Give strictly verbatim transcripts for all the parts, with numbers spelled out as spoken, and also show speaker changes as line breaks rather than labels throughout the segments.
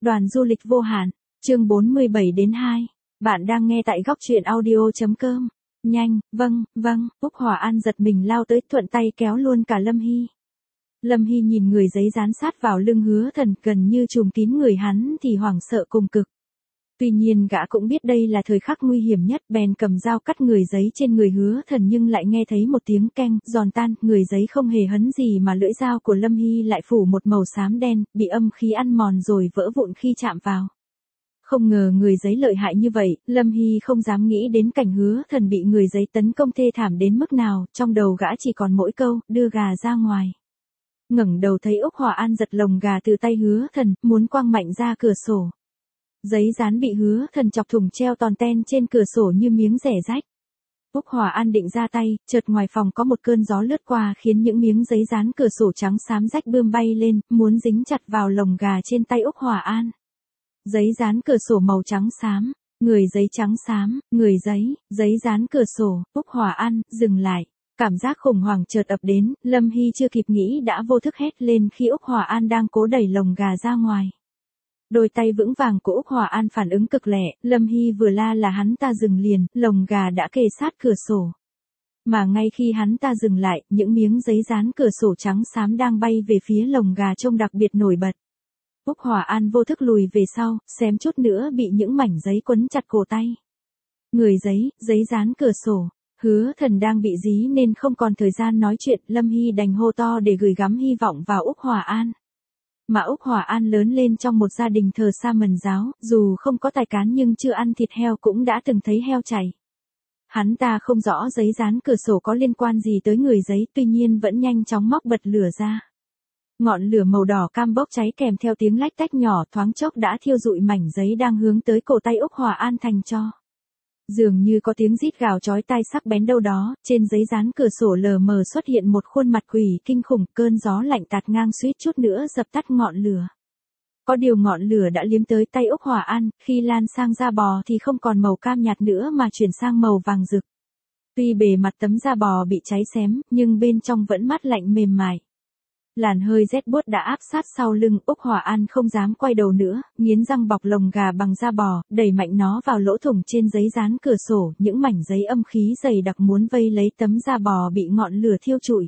Đoàn du lịch vô hạn, chương bốn mươi bảy đến hai. Bạn đang nghe tại góc truyện audio.com. Nhanh, vâng, vâng, Úc Hòa An giật mình lao tới thuận tay kéo luôn cả Lâm Hy. Lâm Hy nhìn người giấy dán sát vào lưng Hứa Thần gần như trùm kín người hắn thì hoảng sợ cùng cực. Tuy nhiên gã cũng biết đây là thời khắc nguy hiểm nhất, bèn cầm dao cắt người giấy trên người Hứa Thần nhưng lại nghe thấy một tiếng keng, giòn tan, người giấy không hề hấn gì mà lưỡi dao của Lâm Hy lại phủ một màu xám đen, bị âm khí ăn mòn rồi vỡ vụn khi chạm vào. Không ngờ người giấy lợi hại như vậy, Lâm Hy không dám nghĩ đến cảnh Hứa Thần bị người giấy tấn công thê thảm đến mức nào, trong đầu gã chỉ còn mỗi câu, đưa gà ra ngoài. Ngẩng đầu thấy Úc Hòa An giật lồng gà từ tay Hứa Thần, muốn quăng mạnh ra cửa sổ. Giấy dán bị Hứa Thần chọc thủng treo toàn ten trên cửa sổ như miếng rẻ rách. Úc Hòa An định ra tay, chợt ngoài phòng có một cơn gió lướt qua khiến những miếng giấy dán cửa sổ trắng xám rách bươm bay lên, muốn dính chặt vào lồng gà trên tay Úc Hòa An. Giấy dán cửa sổ màu trắng xám, người giấy trắng xám, người giấy, giấy dán cửa sổ, Úc Hòa An, dừng lại. Cảm giác khủng hoảng chợt ập đến, Lâm Hy chưa kịp nghĩ đã vô thức hét lên khi Úc Hòa An đang cố đẩy lồng gà ra ngoài. Đôi tay vững vàng của Úc Hòa An phản ứng cực lẹ, Lâm Hy vừa la là hắn ta dừng liền, lồng gà đã kề sát cửa sổ. Mà ngay khi hắn ta dừng lại, những miếng giấy dán cửa sổ trắng xám đang bay về phía lồng gà trông đặc biệt nổi bật. Úc Hòa An vô thức lùi về sau, xém chút nữa bị những mảnh giấy quấn chặt cổ tay. Người giấy, giấy dán cửa sổ. Hứa Thần đang bị dí nên không còn thời gian nói chuyện, Lâm Hy đành hô to để gửi gắm hy vọng vào Úc Hòa An. Mà Úc Hòa An lớn lên trong một gia đình thờ sa mần giáo, dù không có tài cán nhưng chưa ăn thịt heo cũng đã từng thấy heo chảy. Hắn ta không rõ giấy dán cửa sổ có liên quan gì tới người giấy, tuy nhiên vẫn nhanh chóng móc bật lửa ra. Ngọn lửa màu đỏ cam bốc cháy kèm theo tiếng lách tách nhỏ, thoáng chốc đã thiêu rụi mảnh giấy đang hướng tới cổ tay Úc Hòa An thành tro. Dường như có tiếng rít gào chói tai sắc bén đâu đó, trên giấy dán cửa sổ lờ mờ xuất hiện một khuôn mặt quỷ kinh khủng, cơn gió lạnh tạt ngang suýt chút nữa dập tắt ngọn lửa. Có điều ngọn lửa đã liếm tới tay Úc Hòa An, khi lan sang da bò thì không còn màu cam nhạt nữa mà chuyển sang màu vàng rực. Tuy bề mặt tấm da bò bị cháy xém, nhưng bên trong vẫn mát lạnh mềm mại. Làn hơi rét buốt đã áp sát sau lưng, Úc Hòa An không dám quay đầu nữa, nghiến răng bọc lồng gà bằng da bò, đẩy mạnh nó vào lỗ thủng trên giấy dán cửa sổ, những mảnh giấy âm khí dày đặc muốn vây lấy tấm da bò bị ngọn lửa thiêu trụi.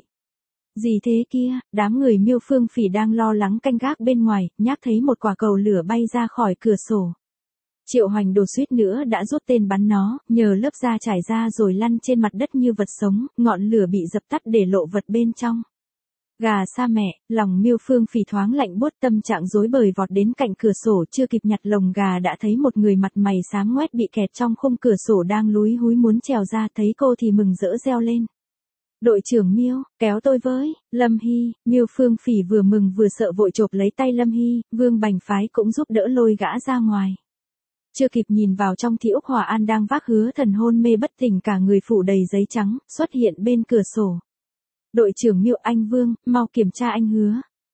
Gì thế kia, đám người Miêu Phương Phỉ đang lo lắng canh gác bên ngoài, nhác thấy một quả cầu lửa bay ra khỏi cửa sổ. Triệu Hoành Đồ suýt nữa đã rút tên bắn nó, nhờ lớp da trải ra rồi lăn trên mặt đất như vật sống, ngọn lửa bị dập tắt để lộ vật bên trong. Gà sa mẹ, lòng Miêu Phương Phỉ thoáng lạnh buốt, tâm trạng rối bời vọt đến cạnh cửa sổ, chưa kịp nhặt lồng gà đã thấy một người mặt mày xám ngoét bị kẹt trong khung cửa sổ đang lúi húi muốn trèo ra, thấy cô thì mừng rỡ reo lên. Đội trưởng Miêu, kéo tôi với, Lâm Hy. Miêu Phương Phỉ vừa mừng vừa sợ vội chộp lấy tay Lâm Hy, Vương Bành Phái cũng giúp đỡ lôi gã ra ngoài. Chưa kịp nhìn vào trong thì Úc Hòa An đang vác Hứa Thần hôn mê bất tỉnh cả người phủ đầy giấy trắng, xuất hiện bên cửa sổ. Đội trưởng Miêu, anh Vương, mau kiểm tra anh Hứa.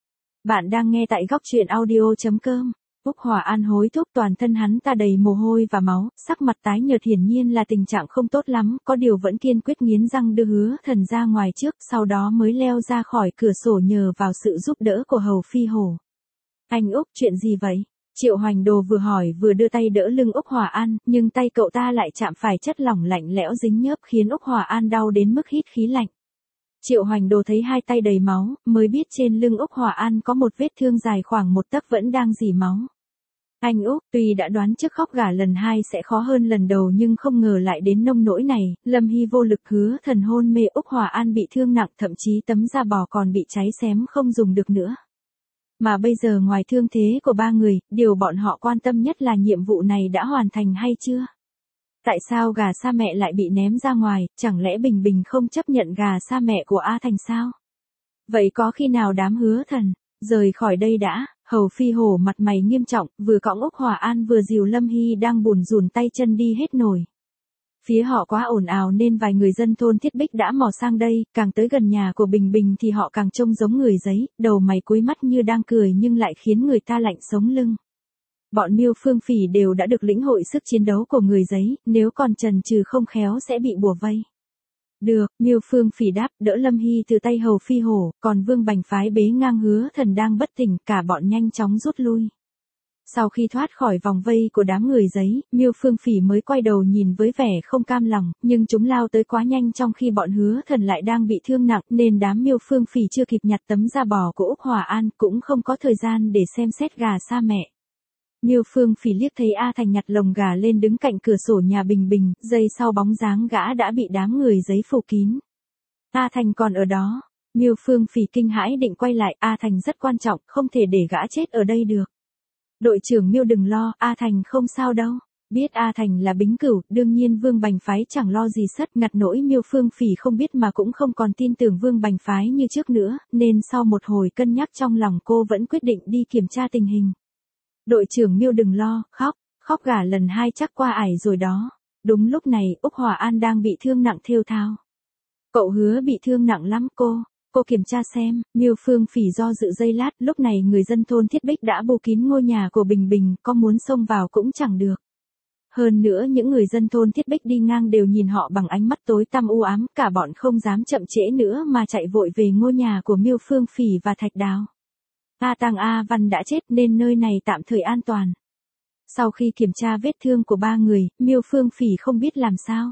Bạn đang nghe tại góc truyện audio.com. Úc Hòa An hối thúc, toàn thân hắn ta đầy mồ hôi và máu, sắc mặt tái nhợt, hiển nhiên là tình trạng không tốt lắm, có điều vẫn kiên quyết nghiến răng đưa Hứa Thần ra ngoài trước, sau đó mới leo ra khỏi cửa sổ nhờ vào sự giúp đỡ của Hầu Phi Hổ. Anh Úc, chuyện gì vậy? Triệu Hoành Đồ vừa hỏi vừa đưa tay đỡ lưng Úc Hòa An, nhưng tay cậu ta lại chạm phải chất lỏng lạnh lẽo dính nhớp khiến Úc Hòa An đau đến mức hít khí lạnh. Triệu Hoành Đồ thấy hai tay đầy máu, mới biết trên lưng Úc Hòa An có một vết thương dài khoảng một tấc vẫn đang rỉ máu. Anh Úc, tuy đã đoán trước khóc gà lần hai sẽ khó hơn lần đầu nhưng không ngờ lại đến nông nỗi này. Lâm Hy vô lực, Hứa Thần hôn mê, Úc Hòa An bị thương nặng, thậm chí tấm da bò còn bị cháy xém không dùng được nữa. Mà bây giờ ngoài thương thế của ba người, điều bọn họ quan tâm nhất là nhiệm vụ này đã hoàn thành hay chưa? Tại sao gà sa mẹ lại bị ném ra ngoài, chẳng lẽ Bình Bình không chấp nhận gà sa mẹ của A Thành sao? Vậy có khi nào đám Hứa Thần rời khỏi đây đã? Hầu Phi Hổ mặt mày nghiêm trọng, vừa cõng Úc Hòa An vừa dìu Lâm Hy đang bùn rùn tay chân đi hết nổi. Phía họ quá ồn ào nên vài người dân thôn Thiết Bích đã mò sang đây, càng tới gần nhà của Bình Bình thì họ càng trông giống người giấy, đầu mày cúi mắt như đang cười nhưng lại khiến người ta lạnh sống lưng. Bọn Miêu Phương Phỉ đều đã được lĩnh hội sức chiến đấu của người giấy, nếu còn chần chừ không khéo sẽ bị bủa vây. Được, Miêu Phương Phỉ đáp, đỡ Lâm Hy từ tay Hầu Phi Hổ, còn Vương Bành Phái bế ngang Hứa Thần đang bất tỉnh, cả bọn nhanh chóng rút lui. Sau khi thoát khỏi vòng vây của đám người giấy, Miêu Phương Phỉ mới quay đầu nhìn với vẻ không cam lòng, nhưng chúng lao tới quá nhanh trong khi bọn Hứa Thần lại đang bị thương nặng, nên đám Miêu Phương Phỉ chưa kịp nhặt tấm da bò của Úc Hòa An, cũng không có thời gian để xem xét gà sa mẹ. Miêu Phương Phỉ liếc thấy A Thành nhặt lồng gà lên đứng cạnh cửa sổ nhà Bình Bình, giây sau bóng dáng gã đã bị đám người giấy phủ kín. A Thành còn ở đó. Miêu Phương Phỉ kinh hãi định quay lại, A Thành rất quan trọng, không thể để gã chết ở đây được. Đội trưởng Miêu đừng lo, A Thành không sao đâu. Biết A Thành là Bính Cửu, đương nhiên Vương Bành Phái chẳng lo gì sất, ngặt nỗi Miêu Phương Phỉ không biết mà cũng không còn tin tưởng Vương Bành Phái như trước nữa, nên sau một hồi cân nhắc trong lòng cô vẫn quyết định đi kiểm tra tình hình. Đội trưởng Miêu đừng lo, khóc, khóc gà lần hai chắc qua ải rồi đó. Đúng lúc này, Úc Hòa An đang bị thương nặng thêu thao. Cậu Hứa bị thương nặng lắm cô. Cô kiểm tra xem. Miêu Phương Phỉ do dự giây lát, lúc này người dân thôn Thiết Bích đã bô kín ngôi nhà của Bình Bình, có muốn xông vào cũng chẳng được. Hơn nữa những người dân thôn Thiết Bích đi ngang đều nhìn họ bằng ánh mắt tối tăm u ám, cả bọn không dám chậm trễ nữa mà chạy vội về ngôi nhà của Miêu Phương Phỉ và Thạch Đào. A Tăng A Văn đã chết nên nơi này tạm thời an toàn. Sau khi kiểm tra vết thương của ba người, Miêu Phương Phỉ không biết làm sao.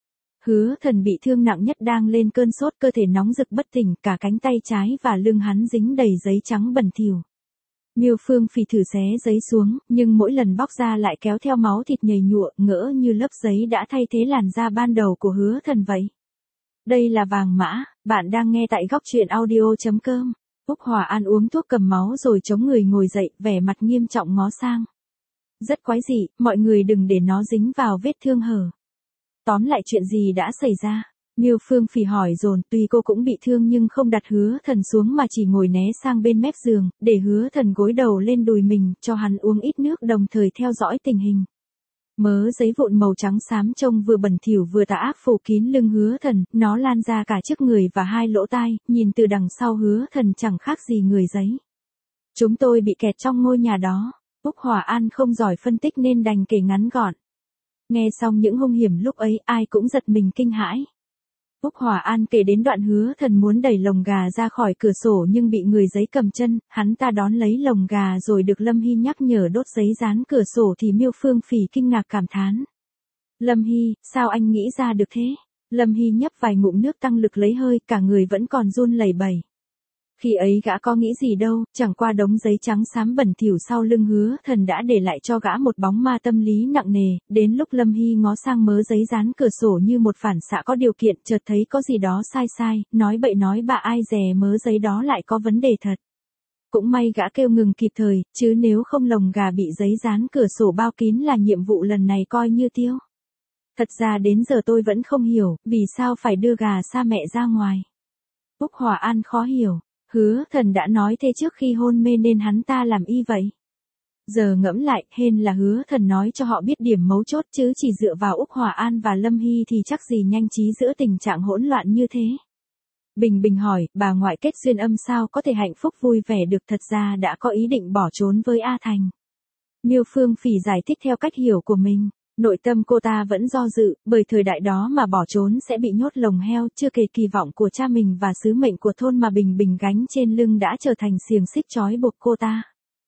Hứa Thần bị thương nặng nhất đang lên cơn sốt, cơ thể nóng rực bất tỉnh, cả cánh tay trái và lưng hắn dính đầy giấy trắng bẩn thỉu. Miêu Phương Phỉ thử xé giấy xuống, nhưng mỗi lần bóc ra lại kéo theo máu thịt nhầy nhụa, ngỡ như lớp giấy đã thay thế làn da ban đầu của Hứa Thần vậy. Đây là Vàng Mã, bạn đang nghe tại góc truyện audio chấm com. Úc Hòa An uống thuốc cầm máu rồi chống người ngồi dậy, vẻ mặt nghiêm trọng ngó sang. Rất quái dị, mọi người đừng để nó dính vào vết thương hở. Tóm lại chuyện gì đã xảy ra? Miêu Phương Phỉ hỏi dồn, tuy cô cũng bị thương nhưng không đặt Hứa Thần xuống mà chỉ ngồi né sang bên mép giường, để Hứa Thần gối đầu lên đùi mình, cho hắn uống ít nước đồng thời theo dõi tình hình. Mớ giấy vụn màu trắng xám trông vừa bẩn thỉu vừa tà ác phủ kín lưng Hứa Thần, nó lan ra cả trước người và hai lỗ tai, nhìn từ đằng sau Hứa Thần chẳng khác gì người giấy. Chúng tôi bị kẹt trong ngôi nhà đó. Úc Hòa An không giỏi phân tích nên đành kể ngắn gọn. Nghe xong những hung hiểm lúc ấy, ai cũng giật mình kinh hãi. Úc Hòa An kể đến đoạn Hứa Thần muốn đẩy lồng gà ra khỏi cửa sổ nhưng bị người giấy cầm chân, hắn ta đón lấy lồng gà rồi được Lâm Hy nhắc nhở đốt giấy dán cửa sổ thì Miêu Phương Phỉ kinh ngạc cảm thán. Lâm Hy, sao anh nghĩ ra được thế? Lâm Hy nhấp vài ngụm nước tăng lực lấy hơi, cả người vẫn còn run lẩy bẩy. Khi ấy gã có nghĩ gì đâu, chẳng qua đống giấy trắng xám bẩn thỉu sau lưng Hứa Thần đã để lại cho gã một bóng ma tâm lý nặng nề, đến lúc Lâm Hy ngó sang mớ giấy dán cửa sổ như một phản xạ có điều kiện, chợt thấy có gì đó sai sai, nói bậy nói bạ ai dè mớ giấy đó lại có vấn đề thật. Cũng may gã kêu ngừng kịp thời, chứ nếu không lồng gà bị giấy dán cửa sổ bao kín là nhiệm vụ lần này coi như tiêu. Thật ra đến giờ tôi vẫn không hiểu, vì sao phải đưa gà sa mẹ ra ngoài. Úc Hòa An khó hiểu. Hứa Thần đã nói thế trước khi hôn mê nên hắn ta làm y vậy. Giờ ngẫm lại, hên là Hứa Thần nói cho họ biết điểm mấu chốt chứ chỉ dựa vào Úc Hòa An và Lâm Hy thì chắc gì nhanh trí giữa tình trạng hỗn loạn như thế. Bình Bình hỏi, bà ngoại kết duyên âm sao có thể hạnh phúc vui vẻ được, thật ra đã có ý định bỏ trốn với A Thành. Miêu Phương Phỉ giải thích theo cách hiểu của mình. Nội tâm cô ta vẫn do dự, bởi thời đại đó mà bỏ trốn sẽ bị nhốt lồng heo, chưa kể kỳ vọng của cha mình và sứ mệnh của thôn mà Bình Bình gánh trên lưng đã trở thành xiềng xích trói buộc cô ta.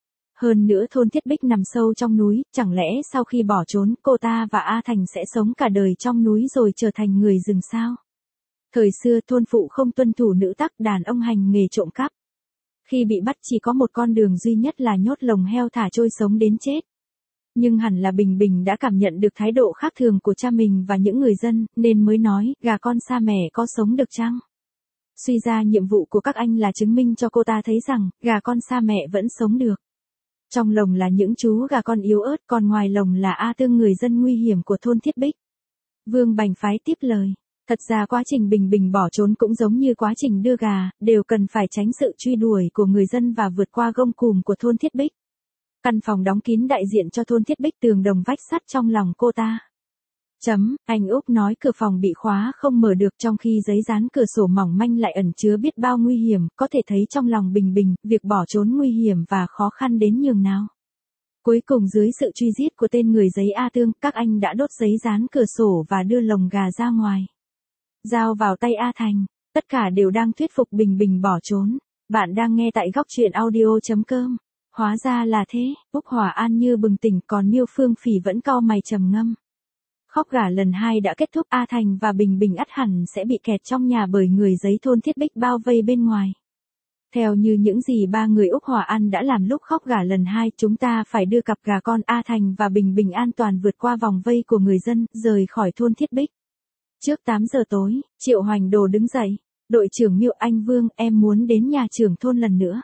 Hơn nữa thôn Thiết Bích nằm sâu trong núi, chẳng lẽ sau khi bỏ trốn, cô ta và A Thành sẽ sống cả đời trong núi rồi trở thành người rừng sao? Thời xưa thôn phụ không tuân thủ nữ tắc, đàn ông hành nghề trộm cắp. Khi bị bắt chỉ có một con đường duy nhất là nhốt lồng heo thả trôi sống đến chết. Nhưng hẳn là Bình Bình đã cảm nhận được thái độ khác thường của cha mình và những người dân, nên mới nói, gà con sa mẹ có sống được chăng? Suy ra nhiệm vụ của các anh là chứng minh cho cô ta thấy rằng, gà con sa mẹ vẫn sống được. Trong lồng là những chú gà con yếu ớt, còn ngoài lồng là A Tương người dân nguy hiểm của thôn Thiết Bích. Vương Bành Phái tiếp lời. Thật ra quá trình Bình Bình bỏ trốn cũng giống như quá trình đưa gà, đều cần phải tránh sự truy đuổi của người dân và vượt qua gông cùm của thôn Thiết Bích. Căn phòng đóng kín đại diện cho thôn Thiết Bích, tường đồng vách sắt trong lòng cô ta. Chấm, anh Úc nói cửa phòng bị khóa không mở được, trong khi giấy dán cửa sổ mỏng manh lại ẩn chứa biết bao nguy hiểm, có thể thấy trong lòng Bình Bình, việc bỏ trốn nguy hiểm và khó khăn đến nhường nào. Cuối cùng dưới sự truy giết của tên người giấy A Tương, các anh đã đốt giấy dán cửa sổ và đưa lồng gà ra ngoài. Giao vào tay A Thành, tất cả đều đang thuyết phục Bình Bình bỏ trốn. Bạn đang nghe tại góc truyện audio chấm com. hóa ra là thế, Úc Hòa An như bừng tỉnh, còn Miêu Phương Phỉ vẫn cau mày trầm ngâm. Khóc gà lần hai đã kết thúc, A Thành và Bình Bình ắt hẳn sẽ bị kẹt trong nhà bởi người giấy thôn Thiết Bích bao vây bên ngoài. Theo như những gì ba người Úc Hòa An đã làm lúc khóc gà lần hai, chúng ta phải đưa cặp gà con A Thành và Bình Bình an toàn vượt qua vòng vây của người dân, rời khỏi thôn Thiết Bích. Trước tám giờ tối, Triệu Hoành Đồ đứng dậy. Đội trưởng Miêu, anh Vương, em muốn đến nhà trưởng thôn lần nữa.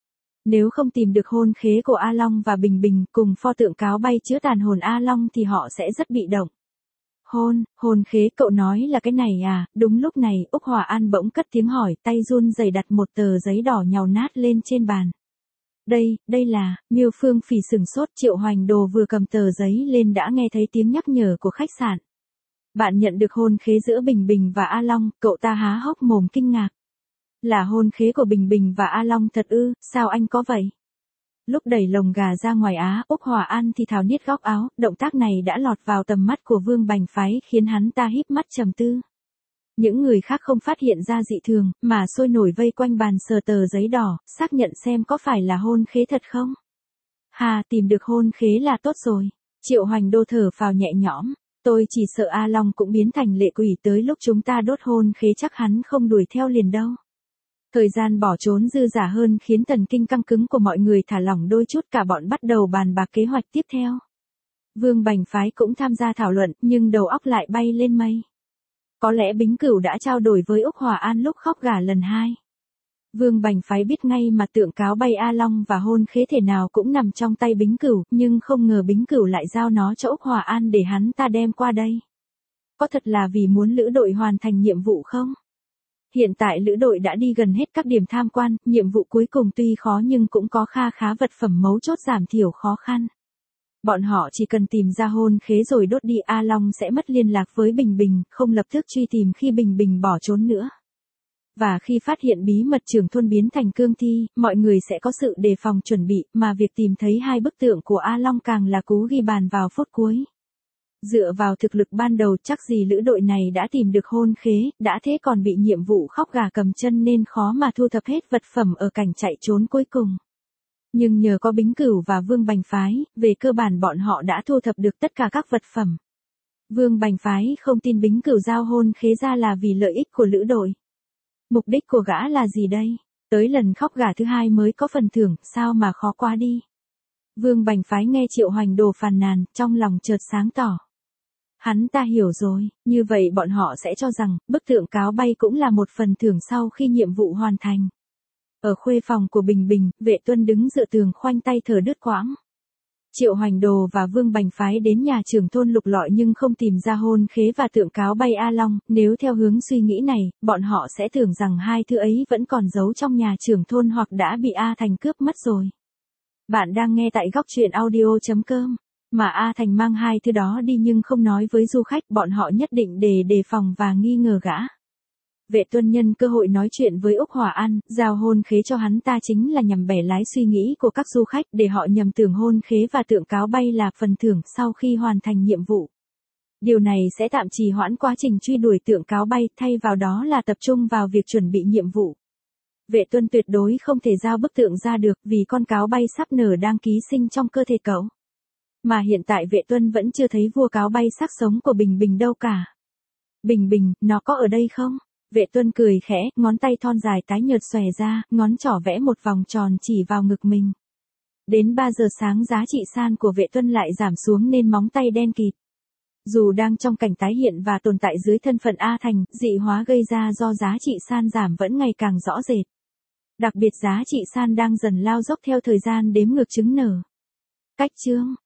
Nếu không tìm được hôn khế của A Long và Bình Bình cùng pho tượng cáo bay chứa tàn hồn A Long thì họ sẽ rất bị động. Hôn, hôn khế, cậu nói là cái này à? Đúng lúc này, Úc Hòa An bỗng cất tiếng hỏi, tay run rẩy đặt một tờ giấy đỏ nhàu nát lên trên bàn. Đây, đây là, Miêu Phương Phỉ sửng sốt. Triệu Hoành Đồ vừa cầm tờ giấy lên đã nghe thấy tiếng nhắc nhở của khách sạn. Bạn nhận được hôn khế giữa Bình Bình và A Long, cậu ta há hốc mồm kinh ngạc. Là hôn khế của Bình Bình và A Long thật ư, sao anh có vậy? Lúc đẩy lồng gà ra ngoài Á, Úc Hòa An thì thào niết góc áo, động tác này đã lọt vào tầm mắt của Vương Bành Phái khiến hắn ta híp mắt trầm tư. Những người khác không phát hiện ra dị thường, mà sôi nổi vây quanh bàn sờ tờ giấy đỏ, xác nhận xem có phải là hôn khế thật không? Hà, tìm được hôn khế là tốt rồi. Triệu Hoành Đô thở phào nhẹ nhõm. Tôi chỉ sợ A Long cũng biến thành lệ quỷ, tới lúc chúng ta đốt hôn khế chắc hắn không đuổi theo liền đâu. Thời gian bỏ trốn dư dả hơn khiến thần kinh căng cứng của mọi người thả lỏng đôi chút, cả bọn bắt đầu bàn bạc kế hoạch tiếp theo. Vương Bành Phái cũng tham gia thảo luận, nhưng đầu óc lại bay lên mây. Có lẽ Bính Cửu đã trao đổi với Úc Hòa An lúc khóc gà lần hai. Vương Bành Phái biết ngay mà tượng cáo bay A Long và hôn khế thể nào cũng nằm trong tay Bính Cửu, nhưng không ngờ Bính Cửu lại giao nó cho Úc Hòa An để hắn ta đem qua đây. Có thật là vì muốn lữ đội hoàn thành nhiệm vụ không? Hiện tại lữ đội đã đi gần hết các điểm tham quan, nhiệm vụ cuối cùng tuy khó nhưng cũng có kha khá vật phẩm mấu chốt giảm thiểu khó khăn. Bọn họ chỉ cần tìm ra hôn khế rồi đốt đi, A Long sẽ mất liên lạc với Bình Bình, không lập tức truy tìm khi Bình Bình bỏ trốn nữa. Và khi phát hiện bí mật trưởng thôn biến thành cương thi, mọi người sẽ có sự đề phòng chuẩn bị, mà việc tìm thấy hai bức tượng của A Long càng là cú ghi bàn vào phút cuối. Dựa vào thực lực ban đầu chắc gì lữ đội này đã tìm được hôn khế, đã thế còn bị nhiệm vụ khóc gà cầm chân nên khó mà thu thập hết vật phẩm ở cảnh chạy trốn cuối cùng. Nhưng nhờ có Bính Cửu và Vương Bành Phái, về cơ bản bọn họ đã thu thập được tất cả các vật phẩm. Vương Bành Phái không tin Bính Cửu giao hôn khế ra là vì lợi ích của lữ đội. Mục đích của gã là gì đây? Tới lần khóc gà thứ hai mới có phần thưởng, sao mà khó quá đi. Vương Bành Phái nghe Triệu Hoành Đồ phàn nàn, trong lòng chợt sáng tỏ. Hắn ta hiểu rồi, như vậy bọn họ sẽ cho rằng, bức tượng cáo bay cũng là một phần thưởng sau khi nhiệm vụ hoàn thành. Ở khuê phòng của Bình Bình, Vệ Tuân đứng dựa tường khoanh tay thở đứt quãng. Triệu Hoành Đồ và Vương Bành Phái đến nhà trưởng thôn lục lọi nhưng không tìm ra hôn khế và tượng cáo bay A Long, nếu theo hướng suy nghĩ này, bọn họ sẽ tưởng rằng hai thứ ấy vẫn còn giấu trong nhà trưởng thôn hoặc đã bị A Thành cướp mất rồi. Bạn đang nghe tại góc truyện audio chấm com. Mà A Thành mang hai thứ đó đi nhưng không nói với du khách, bọn họ nhất định để đề phòng và nghi ngờ gã. Vệ Tuân nhân cơ hội nói chuyện với Úc Hòa An, giao hôn khế cho hắn ta chính là nhằm bẻ lái suy nghĩ của các du khách để họ nhầm tưởng hôn khế và tượng cáo bay là phần thưởng sau khi hoàn thành nhiệm vụ. Điều này sẽ tạm trì hoãn quá trình truy đuổi tượng cáo bay, thay vào đó là tập trung vào việc chuẩn bị nhiệm vụ. Vệ Tuân tuyệt đối không thể giao bức tượng ra được vì con cáo bay sắp nở đang ký sinh trong cơ thể cậu. Mà hiện tại Vệ Tuân vẫn chưa thấy vua cáo bay xác sống của Bình Bình đâu cả. Bình Bình, nó có ở đây không? Vệ Tuân cười khẽ, ngón tay thon dài tái nhợt xòe ra, ngón trỏ vẽ một vòng tròn chỉ vào ngực mình. Đến ba giờ sáng giá trị san của Vệ Tuân lại giảm xuống nên móng tay đen kịt. Dù đang trong cảnh tái hiện và tồn tại dưới thân phận A Thành, dị hóa gây ra do giá trị san giảm vẫn ngày càng rõ rệt. Đặc biệt giá trị san đang dần lao dốc theo thời gian đếm ngược trứng nở. Cách chương